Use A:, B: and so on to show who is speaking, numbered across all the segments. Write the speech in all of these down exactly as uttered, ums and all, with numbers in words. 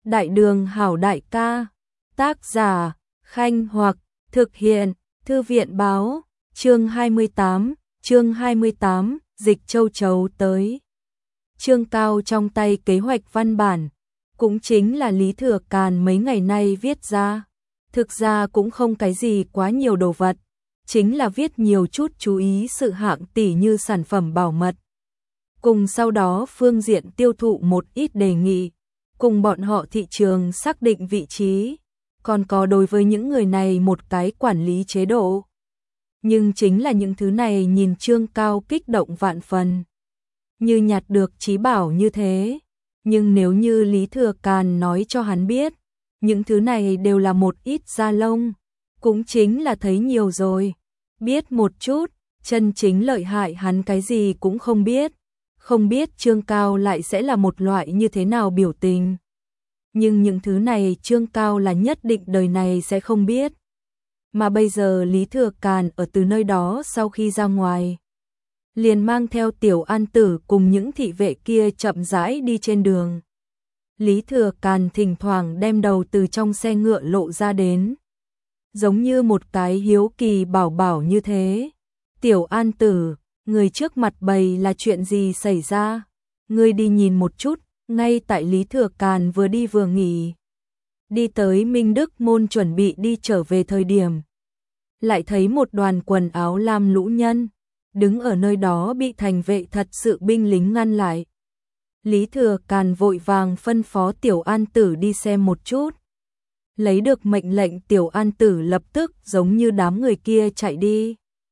A: Đại đường hảo đại ca, tác giả, Khanh Hoặc, thực hiện, Thư viện báo, chương hai mươi tám, chương hai mươi tám, dịch châu chấu tới. Trương Cao trong tay kế hoạch văn bản, cũng chính là Lý Thừa Càn mấy ngày nay viết ra. Thực ra cũng không cái gì quá nhiều đồ vật, chính là viết nhiều chút chú ý sự hạng tỉ như sản phẩm bảo mật. Cùng sau đó phương diện tiêu thụ một ít đề nghị, cùng bọn họ thị trường xác định vị trí, còn có đối với những người này một cái quản lý chế độ. Nhưng chính là những thứ này nhìn Trương Cao kích động vạn phần. Như nhặt được trí bảo như thế, nhưng nếu như Lý Thừa Càn nói cho hắn biết, những thứ này đều là một ít da lông, cũng chính là thấy nhiều rồi, biết một chút, chân chính lợi hại hắn cái gì cũng không biết, không biết Trương Cao lại sẽ là một loại như thế nào biểu tình. Nhưng những thứ này Trương Cao là nhất định đời này sẽ không biết. Mà bây giờ Lý Thừa Càn ở từ nơi đó sau khi ra ngoài, liền mang theo Tiểu An Tử cùng những thị vệ kia chậm rãi đi trên đường. Lý Thừa Càn thỉnh thoảng đem đầu từ trong xe ngựa lộ ra đến, giống như một cái hiếu kỳ bảo bảo như thế. Tiểu An Tử, người trước mặt bầy là chuyện gì xảy ra? Ngươi đi nhìn một chút. Ngay tại Lý Thừa Càn vừa đi vừa nghỉ, đi tới Minh Đức Môn chuẩn bị đi trở về thời điểm, lại thấy một đoàn quần áo lam lũ nhân đứng ở nơi đó bị thành vệ thật sự binh lính ngăn lại. Lý Thừa Càn vội vàng phân phó Tiểu An Tử đi xem một chút. Lấy được mệnh lệnh, Tiểu An Tử lập tức giống như đám người kia chạy đi.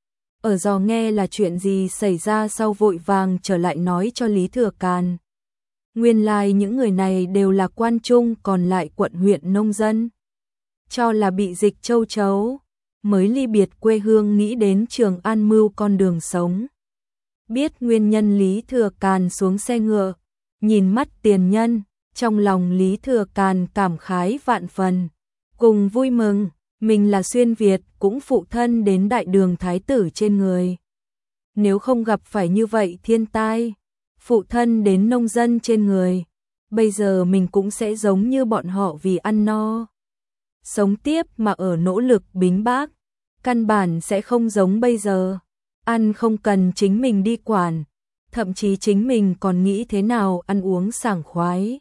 A: Ở dò nghe là chuyện gì xảy ra sau vội vàng trở lại nói cho Lý Thừa Càn. Nguyên lai like những người này đều là quan trung còn lại quận huyện nông dân. Cho là bị dịch châu chấu, mới ly biệt quê hương nghĩ đến Trường An mưu con đường sống. Biết nguyên nhân, Lý Thừa Càn xuống xe ngựa, nhìn mắt tiền nhân, trong lòng Lý Thừa Càn cảm khái vạn phần, cùng vui mừng, mình là xuyên Việt cũng phụ thân đến đại đường thái tử trên người. Nếu không gặp phải như vậy thiên tai, phụ thân đến nông dân trên người, bây giờ mình cũng sẽ giống như bọn họ vì ăn no sống tiếp mà ở nỗ lực bính bác, căn bản sẽ không giống bây giờ, ăn không cần chính mình đi quản, thậm chí chính mình còn nghĩ thế nào ăn uống sảng khoái.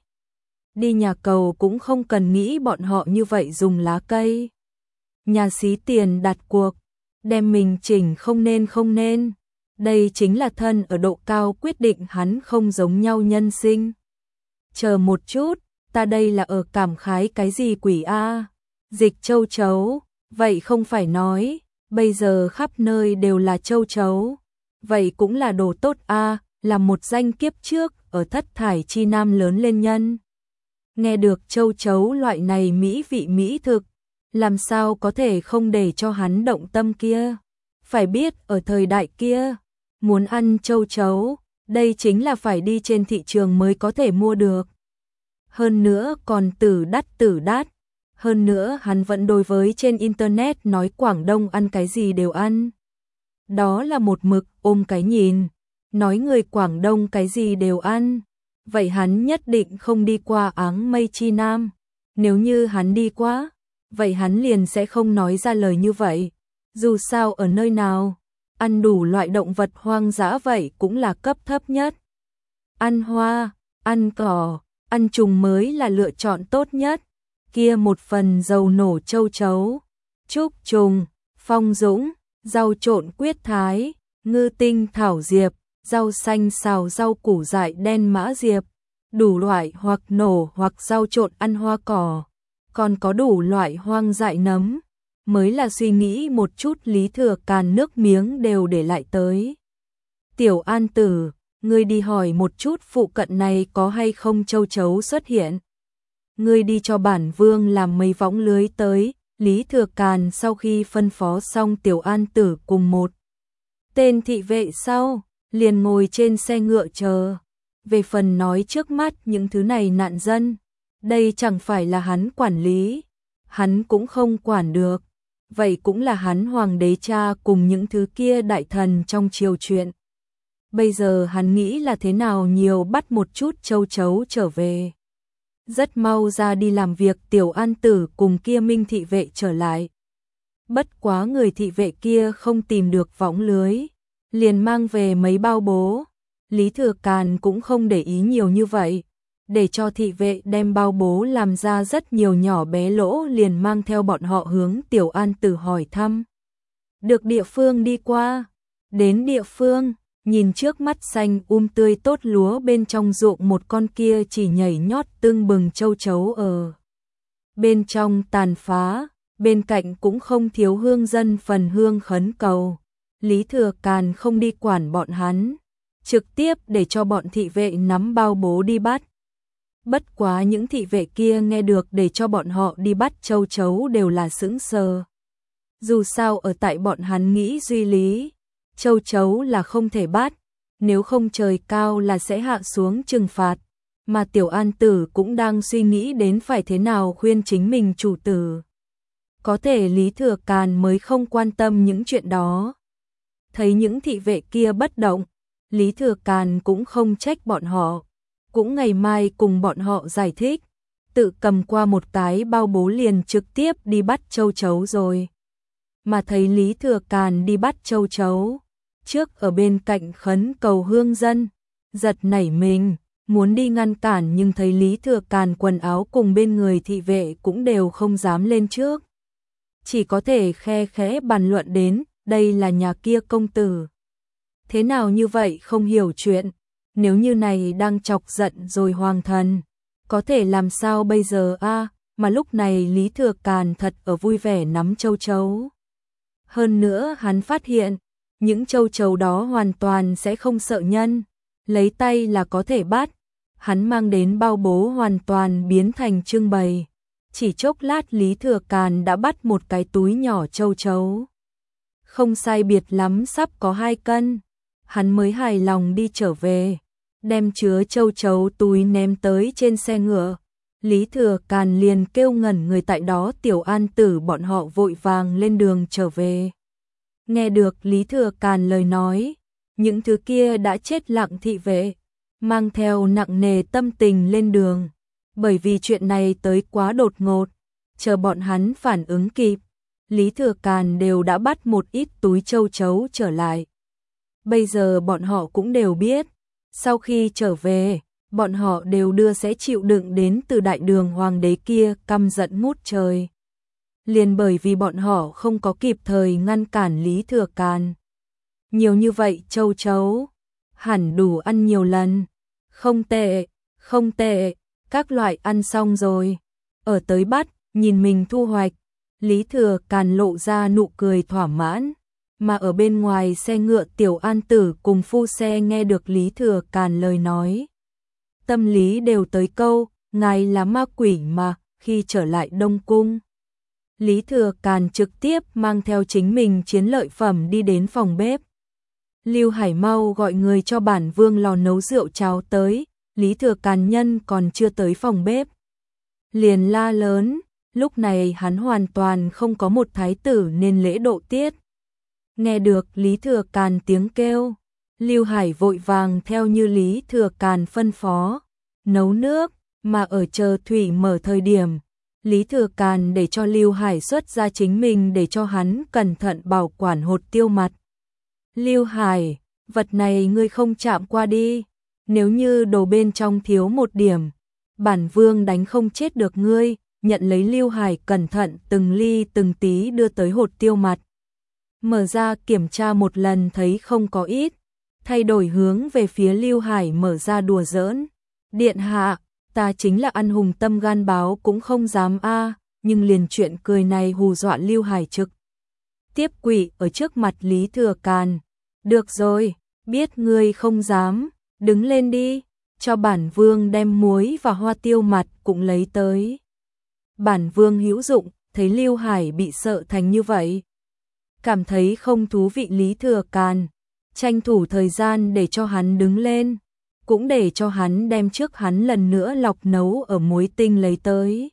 A: Đi nhà cầu cũng không cần nghĩ bọn họ như vậy dùng lá cây, nhà xí tiền đặt cuộc, đem mình chỉnh không nên không nên. Đây chính là thân ở độ cao quyết định hắn không giống nhau nhân sinh. Chờ một chút, ta đây là ở cảm khái cái gì quỷ a? Dịch châu chấu, vậy không phải nói, bây giờ khắp nơi đều là châu chấu. Vậy cũng là đồ tốt a, là một danh kiếp trước ở thất thải chi nam lớn lên nhân. Nghe được châu chấu loại này mỹ vị mỹ thực, làm sao có thể không để cho hắn động tâm kia. Phải biết ở thời đại kia, muốn ăn châu chấu, đây chính là phải đi trên thị trường mới có thể mua được. Hơn nữa còn tử đắt tử đắt. Hơn nữa hắn vẫn đối với trên internet nói Quảng Đông ăn cái gì đều ăn. Đó là một mực ôm cái nhìn, nói người Quảng Đông cái gì đều ăn. Vậy hắn nhất định không đi qua áng mây chi nam. Nếu như hắn đi qua, vậy hắn liền sẽ không nói ra lời như vậy. Dù sao ở nơi nào, ăn đủ loại động vật hoang dã vậy cũng là cấp thấp nhất. Ăn hoa, ăn cỏ, ăn trùng mới là lựa chọn tốt nhất. Kia một phần dầu nổ châu chấu, trúc trùng, phong dũng, rau trộn quyết thái, ngư tinh thảo diệp, rau xanh xào rau củ dại đen mã diệp, đủ loại hoặc nổ hoặc rau trộn ăn hoa cỏ, còn có đủ loại hoang dại nấm. Mới là suy nghĩ một chút, Lý Thừa Càn nước miếng đều để lại tới. Tiểu An Tử, ngươi đi hỏi một chút phụ cận này có hay không châu chấu xuất hiện. Ngươi đi cho bản vương làm mấy võng lưới tới. Lý Thừa Càn sau khi phân phó xong Tiểu An Tử cùng một tên thị vệ sau, liền ngồi trên xe ngựa chờ. Về phần nói trước mắt những thứ này nạn dân, đây chẳng phải là hắn quản lý, hắn cũng không quản được. Vậy cũng là hắn hoàng đế cha cùng những thứ kia đại thần trong triều chuyện. Bây giờ hắn nghĩ là thế nào nhiều bắt một chút châu chấu trở về. Rất mau ra đi làm việc, Tiểu An Tử cùng kia Minh thị vệ trở lại. Bất quá người thị vệ kia không tìm được võng lưới, liền mang về mấy bao bố. Lý Thừa Càn cũng không để ý nhiều như vậy, để cho thị vệ đem bao bố làm ra rất nhiều nhỏ bé lỗ, liền mang theo bọn họ hướng Tiểu An Tử hỏi thăm. Được địa phương đi qua, đến địa phương, nhìn trước mắt xanh um tươi tốt lúa bên trong ruộng, một con kia chỉ nhảy nhót tưng bừng châu chấu ở bên trong tàn phá, bên cạnh cũng không thiếu hương dân phần hương khấn cầu. Lý Thừa Càn không đi quản bọn hắn, trực tiếp để cho bọn thị vệ nắm bao bố đi bắt. Bất quá những thị vệ kia nghe được để cho bọn họ đi bắt châu chấu đều là sững sờ. Dù sao ở tại bọn hắn nghĩ duy lý, châu chấu là không thể bắt, nếu không trời cao là sẽ hạ xuống trừng phạt. Mà Tiểu An Tử cũng đang suy nghĩ đến phải thế nào khuyên chính mình chủ tử. Có thể Lý Thừa Càn mới không quan tâm những chuyện đó. Thấy những thị vệ kia bất động, Lý Thừa Càn cũng không trách bọn họ, cũng ngày mai cùng bọn họ giải thích, tự cầm qua một cái bao bố liền trực tiếp đi bắt châu chấu rồi. Mà thấy Lý Thừa Càn đi bắt châu chấu, trước ở bên cạnh khấn cầu hương dân, giật nảy mình, muốn đi ngăn cản nhưng thấy Lý Thừa Càn quần áo cùng bên người thị vệ cũng đều không dám lên trước. Chỉ có thể khe khẽ bàn luận đến, đây là nhà kia công tử. Thế nào như vậy không hiểu chuyện, nếu như này đang chọc giận rồi hoàng thần, có thể làm sao bây giờ a? À, mà lúc này Lý Thừa Càn thật ở vui vẻ nắm châu chấu. Hơn nữa hắn phát hiện, những châu chấu đó hoàn toàn sẽ không sợ nhân, lấy tay là có thể bắt. Hắn mang đến bao bố hoàn toàn biến thành trưng bày. Chỉ chốc lát Lý Thừa Càn đã bắt một cái túi nhỏ châu chấu. Không sai biệt lắm sắp có hai cân. Hắn mới hài lòng đi trở về, đem chứa châu chấu túi ném tới trên xe ngựa. Lý Thừa Càn liền kêu ngẩn người tại đó, Tiểu An Tử bọn họ vội vàng lên đường trở về. Nghe được Lý Thừa Càn lời nói, những thứ kia đã chết lặng thị vệ, mang theo nặng nề tâm tình lên đường. Bởi vì chuyện này tới quá đột ngột, chờ bọn hắn phản ứng kịp, Lý Thừa Càn đều đã bắt một ít túi châu chấu trở lại. Bây giờ bọn họ cũng đều biết, sau khi trở về, bọn họ đều đưa sẽ chịu đựng đến từ đại đường hoàng đế kia căm giận ngút trời. Liền bởi vì bọn họ không có kịp thời ngăn cản Lý Thừa Càn. Nhiều như vậy châu chấu, hẳn đủ ăn nhiều lần. Không tệ, không tệ, các loại ăn xong rồi. Ở tới bắt, nhìn mình thu hoạch, Lý Thừa Càn lộ ra nụ cười thỏa mãn. Mà ở bên ngoài xe ngựa, Tiểu An Tử cùng phu xe nghe được Lý Thừa Càn lời nói, tâm lý đều tới câu, ngài là ma quỷ mà. Khi trở lại Đông Cung, Lý Thừa Càn trực tiếp mang theo chính mình chiến lợi phẩm đi đến phòng bếp. Lưu Hải mau gọi người cho bản vương lò nấu rượu cháo tới. Lý Thừa Càn nhân còn chưa tới phòng bếp, liền la lớn. Lúc này hắn hoàn toàn không có một thái tử nên lễ độ tiết. Nghe được Lý Thừa Càn tiếng kêu, Lưu Hải vội vàng theo như Lý Thừa Càn phân phó, nấu nước. Mà ở chờ thủy mở thời điểm, Lý Thừa Càn để cho Lưu Hải xuất ra chính mình để cho hắn cẩn thận bảo quản hột tiêu mặt. Lưu Hải, vật này ngươi không chạm qua đi, nếu như đồ bên trong thiếu một điểm, bản vương đánh không chết được ngươi. Nhận lấy Lưu Hải cẩn thận từng ly từng tí đưa tới hột tiêu mặt. Mở ra kiểm tra một lần thấy không có ít, thay đổi hướng về phía Lưu Hải mở ra đùa giỡn. Điện hạ, ta chính là ăn hùng tâm gan báo cũng không dám a, nhưng liền chuyện cười này hù dọa Lưu Hải trực tiếp quỷ ở trước mặt Lý Thừa Càn. Được rồi, biết ngươi không dám, đứng lên đi, cho bản vương đem muối và hoa tiêu mặt cũng lấy tới. Bản vương hữu dụng, thấy Lưu Hải bị sợ thành như vậy, cảm thấy không thú vị. Lý Thừa Càn tranh thủ thời gian để cho hắn đứng lên, cũng để cho hắn đem trước hắn lần nữa lọc nấu ở muối tinh lấy tới.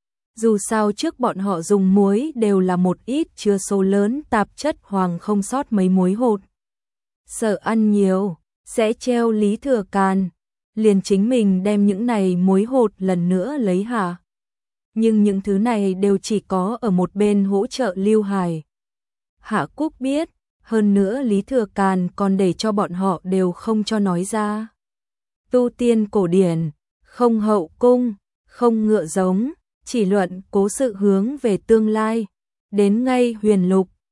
A: Dù sao trước bọn họ dùng muối đều là một ít chứa số lớn tạp chất hoàng không sót mấy muối hột. Sợ ăn nhiều, sẽ treo Lý Thừa Càn. liền chính mình đem những này mối hột lần nữa lấy hả? Nhưng những thứ này đều chỉ có ở một bên hỗ trợ Lưu Hải. Hạ Cúc biết, hơn nữa Lý Thừa Càn còn để cho bọn họ đều không cho nói ra. Tu tiên cổ điển, không hậu cung, không ngựa giống, chỉ luận cố sự hướng về tương lai. Đến ngay huyền lục,